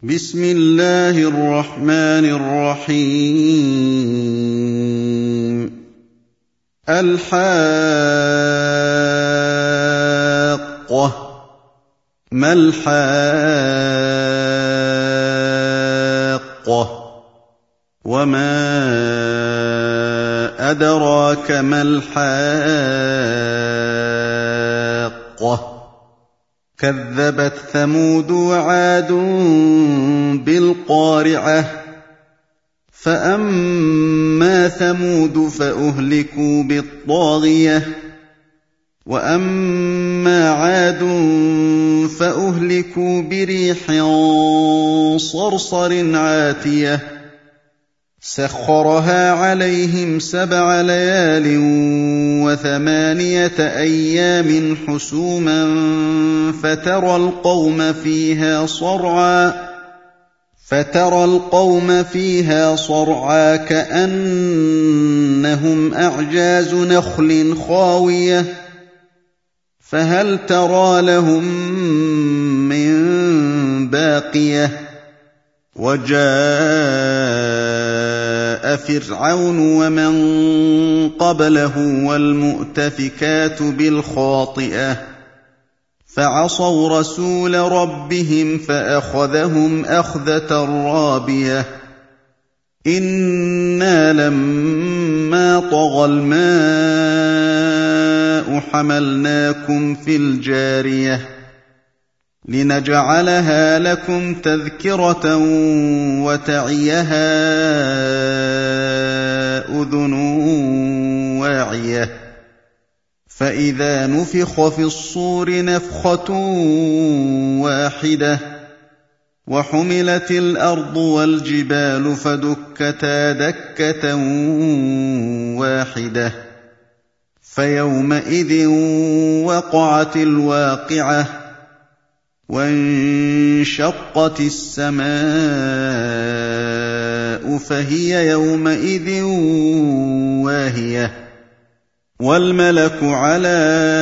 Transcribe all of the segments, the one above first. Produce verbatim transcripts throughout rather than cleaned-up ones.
بسم الله الرحمن الرحيم الحاقة ما الحاقة وما أدراك ما الحاقة كذبت ثمود وعاد بالقارعة فأما ثمود فأهلكوا بالطاغية وأما عاد فأهلكوا بريح صرصر عاتية سخرها عليهم سبع ليال وثمانية أيام حسوما فترى القوم فيها صرعا فترى القوم فيها صرعا كأنهم أعجاز نخل خاوية فهل ترى لهم من باقية وجاء فرعون ومن قبله والمؤتفكات بالخاطئة فعصوا رسول ربهم فأخذهم أخذة رابية إنا لما طغى الماء حملناكم في الجارية لنجعلها لكم تذكرة وتعيها أذن واعية فإذا نفخ في الصور نفخة واحدة وحملت الأرض والجبال فدكتا دكة واحدة فيومئذ وقعت الواقعة وانشقت السماء فهي يومئذ واهية والملك على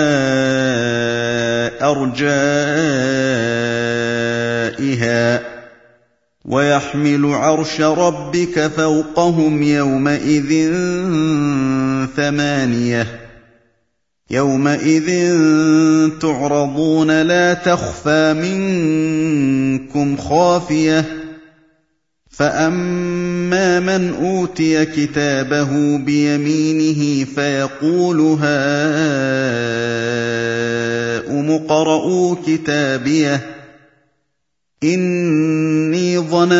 أرجائها ويحمل عرش ربك فوقهم يومئذ ثمانية يومئذ تعرضون لا تخفى منكم خافية فأما من أوتي كتابه بيمينه فيقول هاؤم اقرءوا كتابيه إني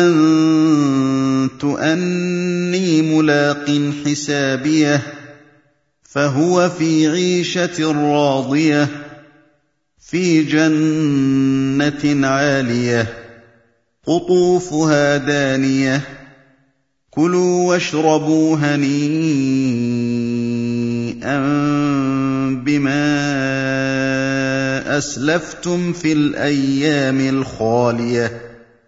ظننت أني ملاق حسابيه فهو في عيشة راضية في جنة عالية قطوفها دانية كلوا واشربوا هنيئا بما أسلفتم في الأيام الخالية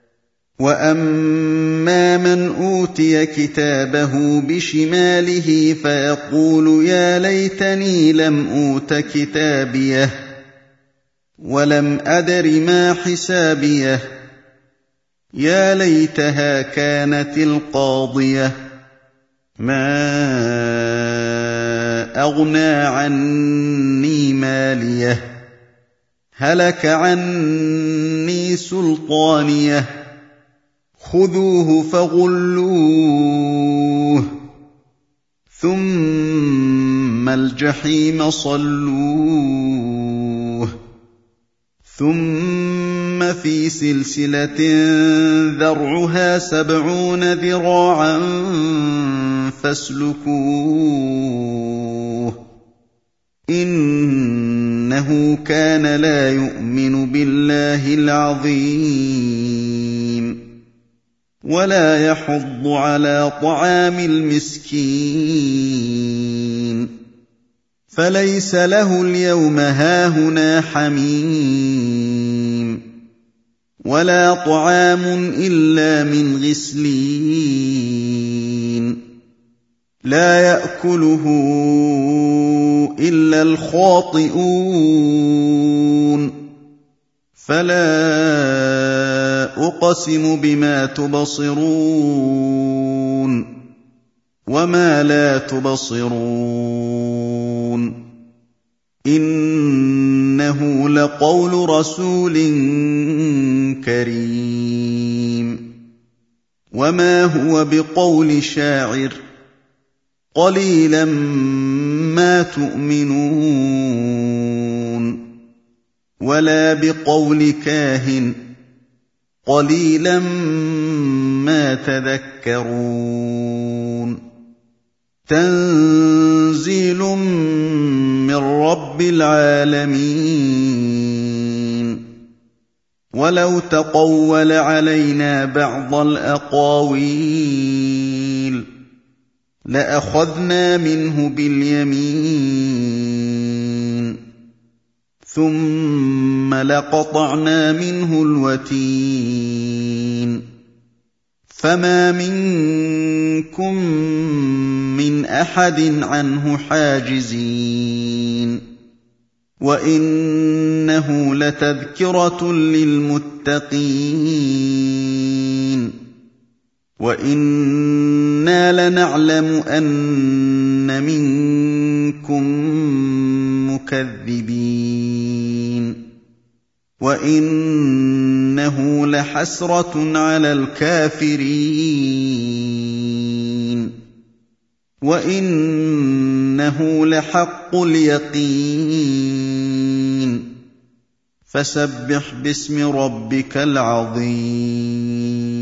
وأما من أوتي كتابه بشماله فيقول يا ليتني لم أوت كتابيه ولم أدر ما حسابيه يا ليتها كانت القاضية ما أغنى عني ماليه هلك عني سلطانيه خذوه فغلوه ثم الجحيم صلوه ثم في سلسلة ذرعها سبعون ذراعا فاسلكوه إنه كان لا يؤمن بالله العظيم ولا يحض على طعام المسكين فليس له اليوم هاهنا حميم ولا طعام إلا من غسلين لا يأكله إلا الخاطئون فلا أقسم بما تبصرون وما لا تبصرون إنه لقول رسول كريم وما هو بقول شاعر قليلا ما تؤمنون ولا بقول كاهن قليلا ما تذكرون تنزيل من رب العالمين ولو تقول علينا بعض الأقاويل لأخذنا منه باليمين ثم لقطعنا منه الوتين فما منكم من أحد عنه حاجزين وإنه لتذكرة للمتقين وإنا لنعلم أن منكم مكذبين وإنه لحسرة على الكافرين وإنه لحق اليقين فسبح باسم ربك العظيم